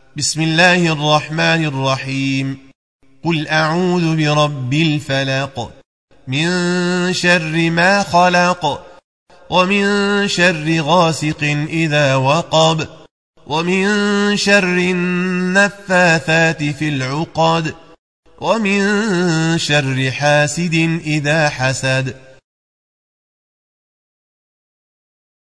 بسم الله الرحمن الرحيم. قل أعوذ برب الفلق من شر ما خلق ومن شر غاسق إذا وقب ومن شر النفاثات في العقد ومن شر حاسد إذا حسد.